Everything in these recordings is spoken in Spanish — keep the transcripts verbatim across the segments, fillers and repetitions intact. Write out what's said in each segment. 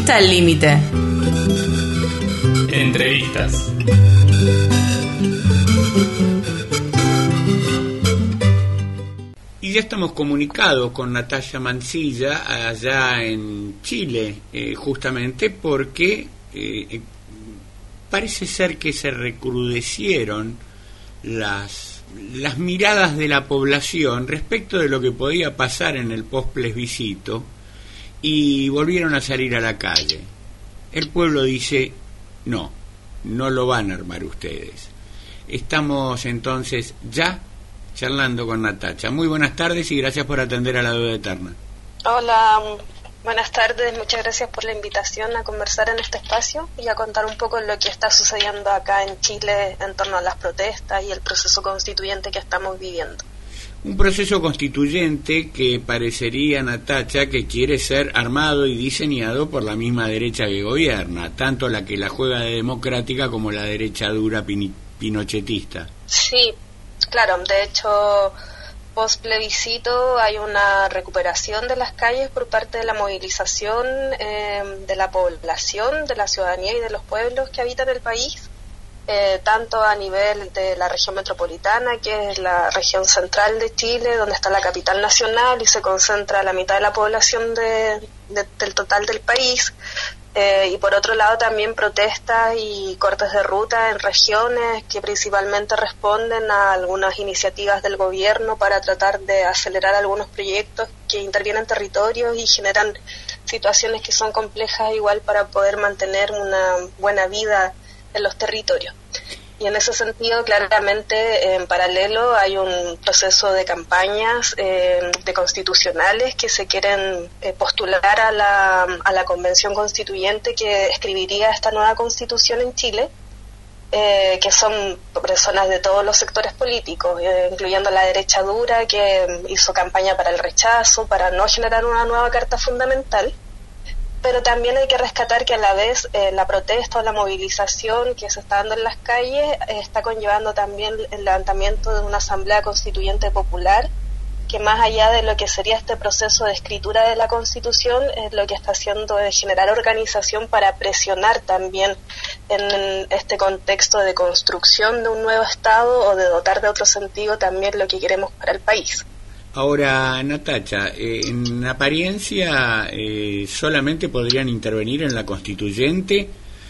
está el límite? Entrevistas. Y ya estamos comunicados con Natalia Mancilla allá en Chile, eh, justamente porque eh, parece ser que se recrudecieron las, las miradas de la población respecto de lo que podía pasar en el post-plebiscito y volvieron a salir a la calle. El pueblo dice, no, no lo van a armar ustedes. Estamos entonces ya charlando con Natacha. Muy buenas tardes y gracias por atender a La Duda Eterna. Hola, buenas tardes, muchas gracias por la invitación a conversar en este espacio y a contar un poco lo que está sucediendo acá en Chile en torno a las protestas y el proceso constituyente que estamos viviendo. Un proceso constituyente que parecería, Natacha, que quiere ser armado y diseñado por la misma derecha que gobierna, tanto la que la juega de democrática como la derecha dura pin- pinochetista. Sí, claro, de hecho, post plebiscito hay una recuperación de las calles por parte de la movilización eh, de la población, de la ciudadanía y de los pueblos que habitan el país, eh, tanto a nivel de la región metropolitana, que es la región central de Chile, donde está la capital nacional y se concentra la mitad de la población de, de, del total del país. Eh, y por otro lado también protestas y cortes de ruta en regiones que principalmente responden a algunas iniciativas del gobierno para tratar de acelerar algunos proyectos que intervienen territorios y generan situaciones que son complejas igual para poder mantener una buena vida en los territorios. Y en ese sentido, claramente, en paralelo hay un proceso de campañas eh, de constitucionales que se quieren eh, postular a la, a la convención constituyente que escribiría esta nueva constitución en Chile, eh, que son personas de todos los sectores políticos, eh, incluyendo la derecha dura, que hizo campaña para el rechazo, para no generar una nueva carta fundamental. Pero también hay que rescatar que a la vez eh, la protesta o la movilización que se está dando en las calles eh, está conllevando también el levantamiento de una asamblea constituyente popular que más allá de lo que sería este proceso de escritura de la Constitución, es lo que está haciendo es generar organización para presionar también en este contexto de construcción de un nuevo Estado o de dotar de otro sentido también lo que queremos para el país. Ahora, Natacha, eh, en apariencia eh, solamente podrían intervenir en la constituyente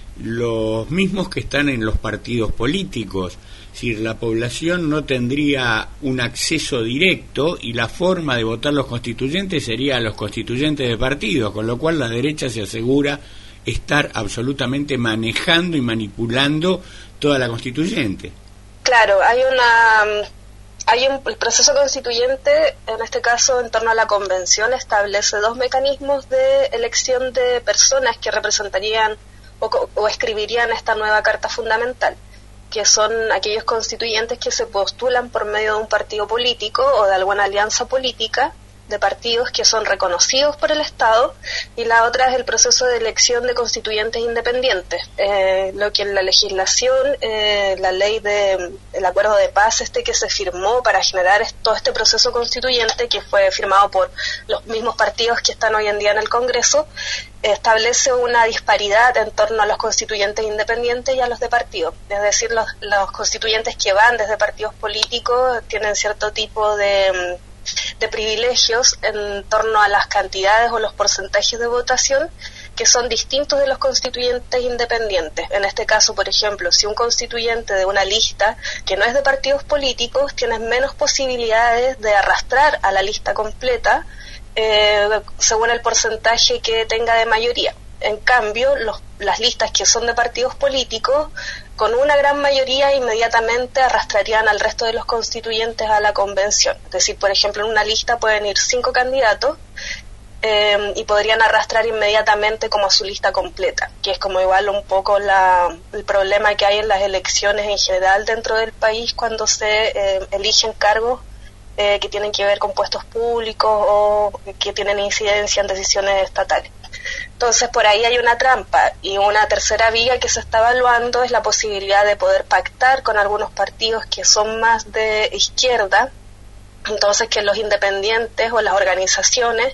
los mismos que están en los partidos políticos. Es decir, la población no tendría un acceso directo y la forma de votar los constituyentes sería a los constituyentes de partidos, con lo cual la derecha se asegura estar absolutamente manejando y manipulando toda la constituyente. Claro, hay una... Hay un el proceso constituyente, en este caso en torno a la convención, establece dos mecanismos de elección de personas que representarían o, o escribirían esta nueva carta fundamental, que son aquellos constituyentes que se postulan por medio de un partido político o de alguna alianza política de partidos que son reconocidos por el Estado, y la otra es el proceso de elección de constituyentes independientes, eh, lo que en la legislación, eh, la ley de el acuerdo de paz este que se firmó para generar todo este proceso constituyente, que fue firmado por los mismos partidos que están hoy en día en el Congreso, establece una disparidad en torno a los constituyentes independientes y a los de partido. Es decir, los, los constituyentes que van desde partidos políticos tienen cierto tipo de de privilegios en torno a las cantidades o los porcentajes de votación que son distintos de los constituyentes independientes. En este caso, por ejemplo, si un constituyente de una lista que no es de partidos políticos tiene menos posibilidades de arrastrar a la lista completa eh, según el porcentaje que tenga de mayoría. En cambio, los, las listas que son de partidos políticos, con una gran mayoría inmediatamente arrastrarían al resto de los constituyentes a la convención. Es decir, por ejemplo, en una lista pueden ir cinco candidatos eh, y podrían arrastrar inmediatamente como a su lista completa, que es como igual un poco la, el problema que hay en las elecciones en general dentro del país cuando se eh, eligen cargos eh, que tienen que ver con puestos públicos o que tienen incidencia en decisiones estatales. Entonces por ahí hay una trampa, y una tercera vía que se está evaluando es la posibilidad de poder pactar con algunos partidos que son más de izquierda, entonces que los independientes o las organizaciones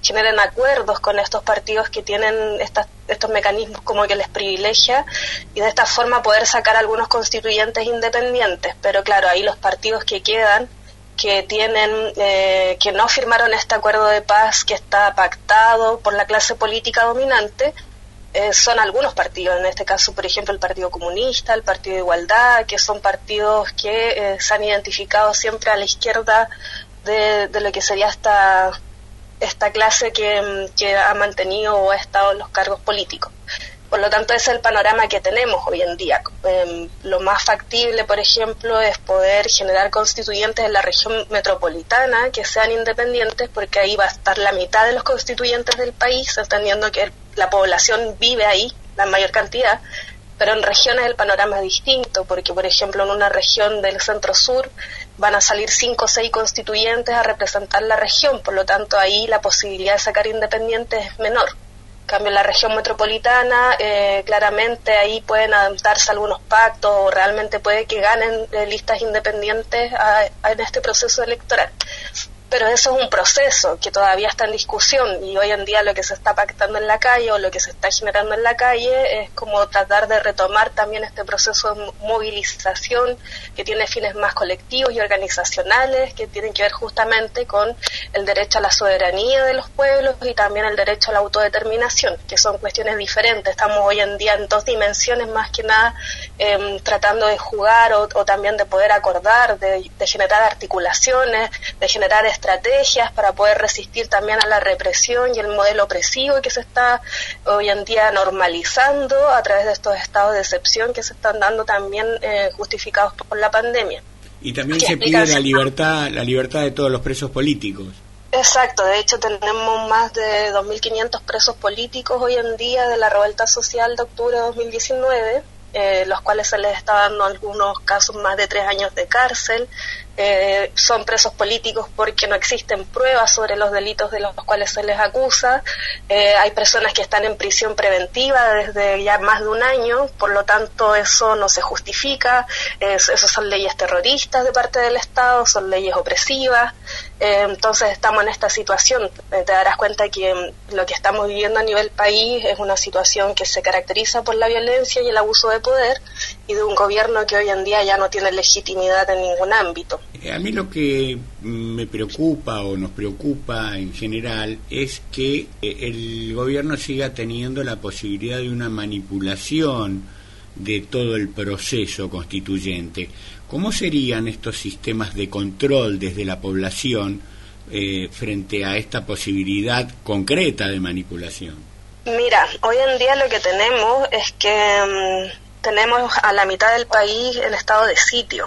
generen acuerdos con estos partidos que tienen estas, estos mecanismos como que les privilegia, y de esta forma poder sacar algunos constituyentes independientes. Pero claro, ahí los partidos que quedan, que tienen eh, que no firmaron este acuerdo de paz que está pactado por la clase política dominante, eh, son algunos partidos, en este caso por ejemplo el Partido Comunista, el Partido de Igualdad, que son partidos que eh, se han identificado siempre a la izquierda de, de lo que sería esta esta clase que, que ha mantenido o ha estado en los cargos políticos. Por lo tanto, ese es el panorama que tenemos hoy en día. Eh, lo más factible, por ejemplo, es poder generar constituyentes en la región metropolitana que sean independientes, porque ahí va a estar la mitad de los constituyentes del país, entendiendo que la población vive ahí, la mayor cantidad, pero en regiones el panorama es distinto, porque, por ejemplo, en una región del centro-sur van a salir cinco o seis constituyentes a representar la región, por lo tanto, ahí la posibilidad de sacar independientes es menor. En cambio, en la región metropolitana, eh, claramente ahí pueden adaptarse algunos pactos, o realmente puede que ganen eh, listas independientes a, a, en este proceso electoral. Pero eso es un proceso que todavía está en discusión, y hoy en día lo que se está pactando en la calle o lo que se está generando en la calle es como tratar de retomar también este proceso de movilización que tiene fines más colectivos y organizacionales, que tienen que ver justamente con el derecho a la soberanía de los pueblos y también el derecho a la autodeterminación, que son cuestiones diferentes. Estamos hoy en día en dos dimensiones más que nada, eh, tratando de jugar o, o también de poder acordar, de, de generar articulaciones, de generar estrategias para poder resistir también a la represión y el modelo opresivo que se está hoy en día normalizando a través de estos estados de excepción que se están dando también eh, justificados por la pandemia. Y también se pide la libertad, la libertad de todos los presos políticos. Exacto, de hecho tenemos más de dos mil quinientos presos políticos hoy en día de la revuelta social de octubre de dos mil diecinueve, eh, los cuales se les está dando algunos casos más de tres años de cárcel. Eh, son presos políticos porque no existen pruebas sobre los delitos de los cuales se les acusa. Eh, hay personas que están en prisión preventiva desde ya más de un año, por lo tanto eso no se justifica. Eh, esas son leyes terroristas de parte del Estado, son leyes opresivas. Eh, entonces estamos en esta situación. Eh, te darás cuenta que lo que estamos viviendo a nivel país es una situación que se caracteriza por la violencia y el abuso de poder, y de un gobierno que hoy en día ya no tiene legitimidad en ningún ámbito. A mí lo que me preocupa o nos preocupa en general es que el gobierno siga teniendo la posibilidad de una manipulación de todo el proceso constituyente. ¿Cómo serían estos sistemas de control desde la población eh, frente a esta posibilidad concreta de manipulación? Mira, hoy en día lo que tenemos es que um, tenemos a la mitad del país en estado de sitio,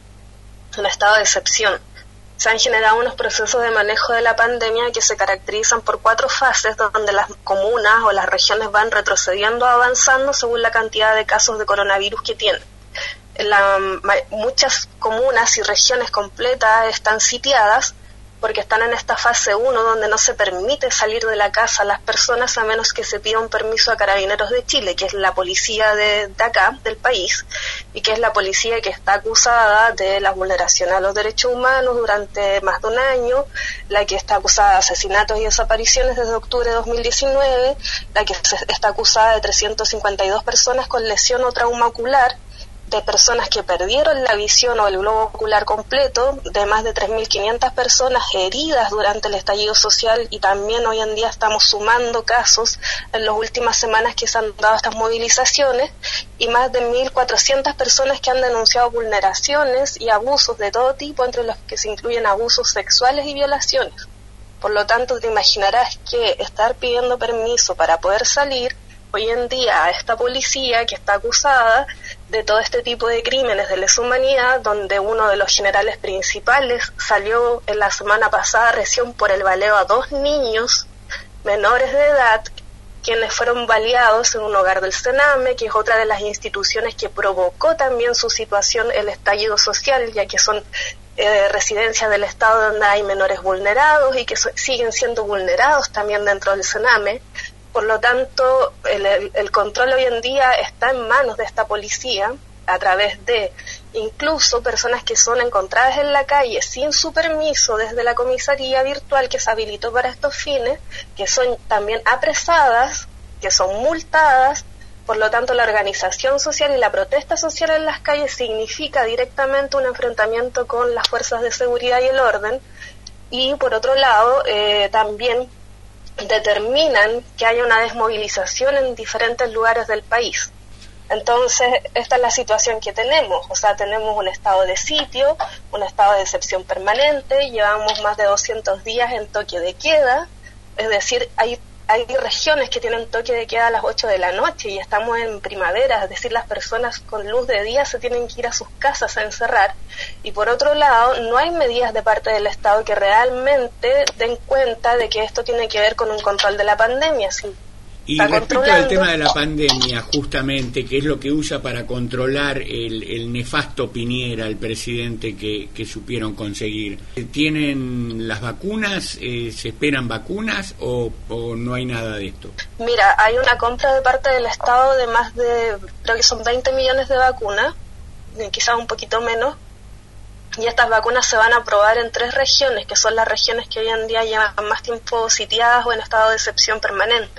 en estado de excepción. Se han generado unos procesos de manejo de la pandemia que se caracterizan por cuatro fases, donde las comunas o las regiones van retrocediendo o avanzando según la cantidad de casos de coronavirus que tienen. La, muchas comunas y regiones completas están sitiadas porque están en esta fase uno, donde no se permite salir de la casa a las personas a menos que se pida un permiso a Carabineros de Chile, que es la policía de, de acá, del país, y que es la policía que está acusada de la vulneración a los derechos humanos durante más de un año, la que está acusada de asesinatos y desapariciones desde octubre de dos mil diecinueve, la que se, está acusada de trescientas cincuenta y dos personas con lesión o trauma ocular, de personas que perdieron la visión o el globo ocular completo, de más de tres mil quinientas personas heridas durante el estallido social, y también hoy en día estamos sumando casos en las últimas semanas que se han dado estas movilizaciones, y más de mil cuatrocientas personas que han denunciado vulneraciones y abusos de todo tipo, entre los que se incluyen abusos sexuales y violaciones. Por lo tanto, te imaginarás que estar pidiendo permiso para poder salir hoy en día a esta policía que está acusada de todo este tipo de crímenes de lesa humanidad, donde uno de los generales principales salió en la semana pasada recién por el baleo a dos niños menores de edad, quienes fueron baleados en un hogar del Sename, que es otra de las instituciones que provocó también su situación, el estallido social, ya que son eh, residencias del Estado donde hay menores vulnerados y que so- siguen siendo vulnerados también dentro del Sename. Por lo tanto, el, el, el control hoy en día está en manos de esta policía a través de incluso personas que son encontradas en la calle sin su permiso desde la comisaría virtual que se habilitó para estos fines, que son también apresadas, que son multadas. Por lo tanto, la organización social y la protesta social en las calles significa directamente un enfrentamiento con las fuerzas de seguridad y el orden. Y por otro lado, eh, también determinan que haya una desmovilización en diferentes lugares del país. Entonces, esta es la situación que tenemos. O sea, tenemos un estado de sitio, un estado de excepción permanente, llevamos más de doscientos días en toque de queda, es decir, hay Hay regiones que tienen toque de queda a las ocho de la noche y estamos en primavera, es decir, las personas con luz de día se tienen que ir a sus casas a encerrar. Y por otro lado, no hay medidas de parte del Estado que realmente den cuenta de que esto tiene que ver con un control de la pandemia. Sí. Y respecto al tema de la pandemia, justamente, que es lo que usa para controlar el, el nefasto Piñera, el presidente que, que supieron conseguir, ¿tienen las vacunas? Eh, ¿Se esperan vacunas o, o no hay nada de esto? Mira, hay una compra de parte del Estado de más de, creo que son veinte millones de vacunas, quizás un poquito menos, y estas vacunas se van a aprobar en tres regiones, que son las regiones que hoy en día llevan más tiempo sitiadas o en estado de excepción permanente.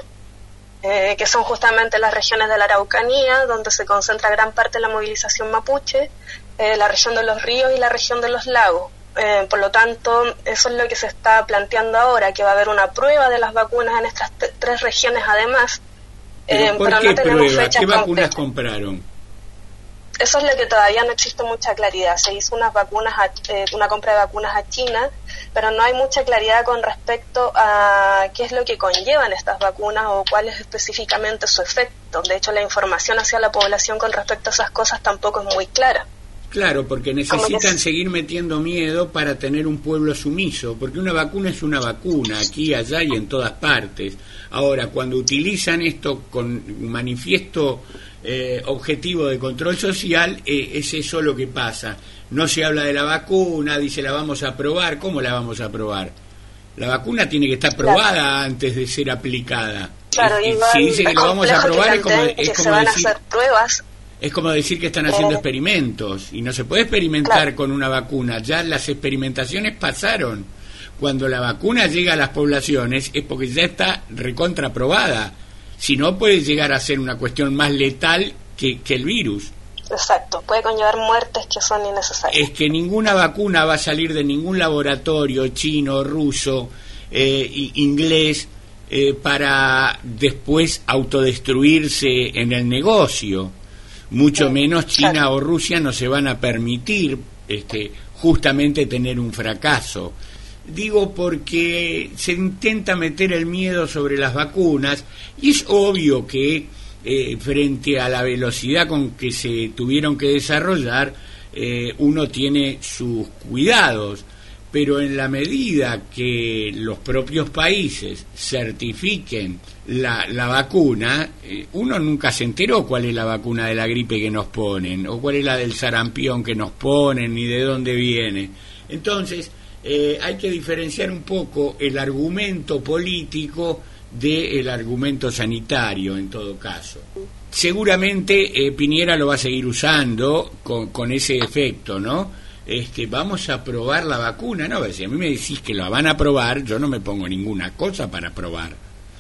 Eh, que son justamente las regiones de la Araucanía, donde se concentra gran parte de la movilización mapuche, eh, la región de los ríos y la región de los lagos. Eh, por lo tanto, eso es lo que se está planteando ahora, que va a haber una prueba de las vacunas en estas t- tres regiones además. ¿Pero eh, por pero qué no tenemos prueba? fechas ¿Qué vacunas concretas. compraron? Eso es lo que todavía no existe mucha claridad. Se hizo unas vacunas a, eh, una compra de vacunas a China, pero no hay mucha claridad con respecto a qué es lo que conllevan estas vacunas o cuál es específicamente su efecto. De hecho, la información hacia la población con respecto a esas cosas tampoco es muy clara. Claro, porque necesitan seguir metiendo miedo para tener un pueblo sumiso, porque una vacuna es una vacuna, aquí, allá y en todas partes. Ahora, cuando utilizan esto con manifiesto eh, objetivo de control social, eh, es eso lo que pasa. No se habla de la vacuna, dice la vamos a probar. ¿Cómo la vamos a probar? La vacuna tiene que estar probada claro. antes de ser aplicada. Claro, y, y si dice que lo vamos a probar es como, es como van decir... a hacer pruebas. Es como decir que están haciendo eh, experimentos y no se puede experimentar claro. con una vacuna. Ya las experimentaciones pasaron. Cuando la vacuna llega a las poblaciones es porque ya está recontraprobada. Si no, puede llegar a ser una cuestión más letal que, que el virus. Exacto, puede conllevar muertes que son innecesarias. Es que ninguna vacuna va a salir de ningún laboratorio chino, ruso, eh, inglés, eh, para después autodestruirse en el negocio. Mucho menos China claro. o Rusia no se van a permitir este, justamente tener un fracaso. Digo porque se intenta meter el miedo sobre las vacunas y es obvio que eh, frente a la velocidad con que se tuvieron que desarrollar, eh, uno tiene sus cuidados, pero en la medida que los propios países certifiquen la, la vacuna, eh, uno nunca se enteró cuál es la vacuna de la gripe que nos ponen, o cuál es la del sarampión que nos ponen, ni de dónde viene. Entonces, eh, hay que diferenciar un poco el argumento político del argumento sanitario, en todo caso. Seguramente eh, Piñera lo va a seguir usando con, con ese efecto, ¿no? Este, vamos a probar la vacuna, no, si a mí me decís que la van a probar, yo no me pongo ninguna cosa para probar.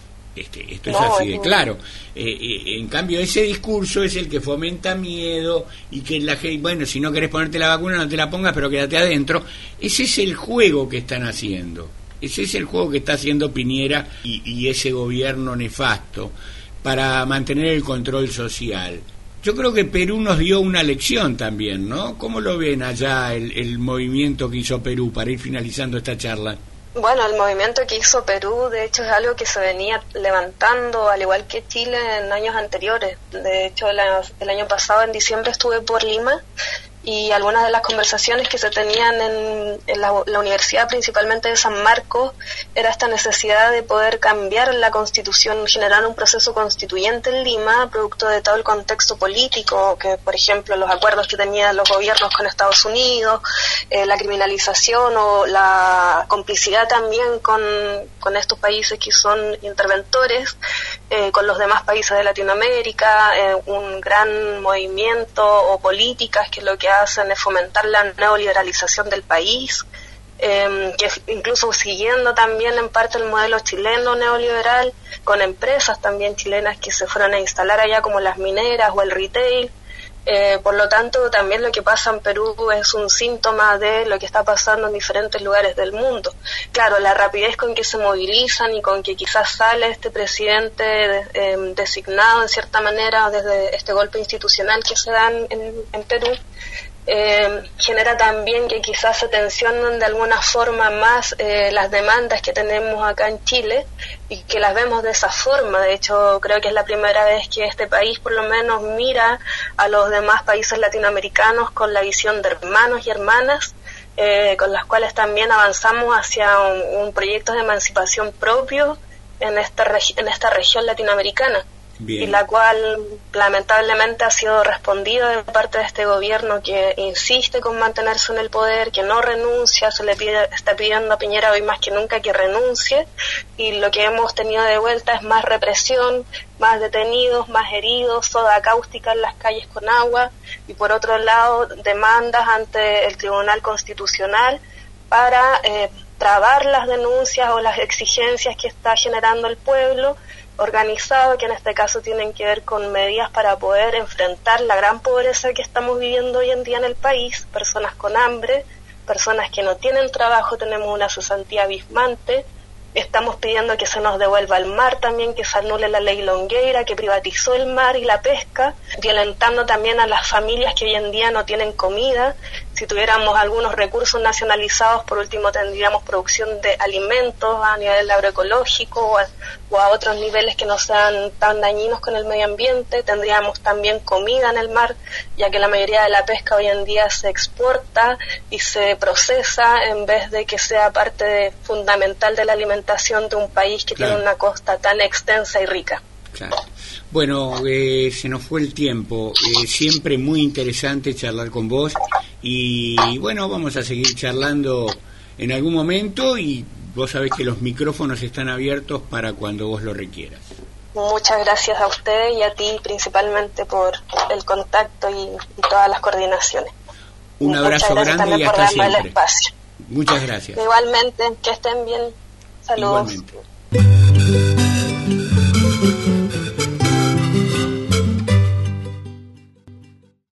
Este, esto no, es así de claro. Eh, eh, en cambio, ese discurso es el que fomenta miedo y que la gente, bueno, si no querés ponerte la vacuna, no te la pongas, pero quédate adentro. Ese es el juego que están haciendo. Ese es el juego que está haciendo Piñera y, y ese gobierno nefasto para mantener el control social. Yo creo que Perú nos dio una lección también, ¿no? ¿Cómo lo ven allá el, el movimiento que hizo Perú para ir finalizando esta charla? Bueno, el movimiento que hizo Perú, de hecho, es algo que se venía levantando, al igual que Chile en años anteriores. De hecho, la, el año pasado, en diciembre, estuve por Lima y algunas de las conversaciones que se tenían en, en la, la universidad, principalmente de San Marcos, era esta necesidad de poder cambiar la constitución, generar un proceso constituyente en Lima, producto de todo el contexto político, que por ejemplo los acuerdos que tenían los gobiernos con Estados Unidos, eh, la criminalización o la complicidad también con, con estos países que son interventores, eh, con los demás países de Latinoamérica, eh, un gran movimiento o políticas que lo que hacen es fomentar la neoliberalización del país, eh, que incluso siguiendo también en parte el modelo chileno neoliberal, con empresas también chilenas que se fueron a instalar allá como las mineras o el retail. Eh, por lo tanto, también lo que pasa en Perú es un síntoma de lo que está pasando en diferentes lugares del mundo. Claro, la rapidez con que se movilizan y con que quizás sale este presidente eh, designado en cierta manera desde este golpe institucional que se da en, en Perú, eh, genera también que quizás se tensionen de alguna forma más eh, las demandas que tenemos acá en Chile y que las vemos de esa forma. De hecho, creo que es la primera vez que este país por lo menos mira a los demás países latinoamericanos con la visión de hermanos y hermanas, eh, con las cuales también avanzamos hacia un, un proyecto de emancipación propio en esta, regi- en esta región latinoamericana. Bien. Y la cual lamentablemente ha sido respondida de parte de este gobierno que insiste con mantenerse en el poder, que no renuncia, se le pide, está pidiendo a Piñera hoy más que nunca que renuncie, y lo que hemos tenido de vuelta es más represión, más detenidos, más heridos, soda cáustica en las calles con agua, y por otro lado demandas ante el Tribunal Constitucional para eh, trabar las denuncias o las exigencias que está generando el pueblo organizado, que en este caso tienen que ver con medidas para poder enfrentar la gran pobreza que estamos viviendo hoy en día en el país, personas con hambre, personas que no tienen trabajo, tenemos una cesantía abismante, estamos pidiendo que se nos devuelva el mar también, que se anule la ley Longueira, que privatizó el mar y la pesca, violentando también a las familias que hoy en día no tienen comida. Si tuviéramos algunos recursos nacionalizados, por último tendríamos producción de alimentos a nivel agroecológico o a, o a otros niveles que no sean tan dañinos con el medio ambiente. Tendríamos también comida en el mar, ya que la mayoría de la pesca hoy en día se exporta y se procesa en vez de que sea parte de, fundamental de la alimentación de un país que claro. tiene una costa tan extensa y rica. Claro. Bueno, eh, se nos fue el tiempo. Eh, siempre muy interesante charlar con vos y bueno, vamos a seguir charlando en algún momento y vos sabés que los micrófonos están abiertos para cuando vos lo requieras. Muchas gracias a usted y a ti principalmente por el contacto y, y todas las coordinaciones. Un abrazo grande y hasta siempre. Muchas gracias. Igualmente, que estén bien. Saludos. Igualmente.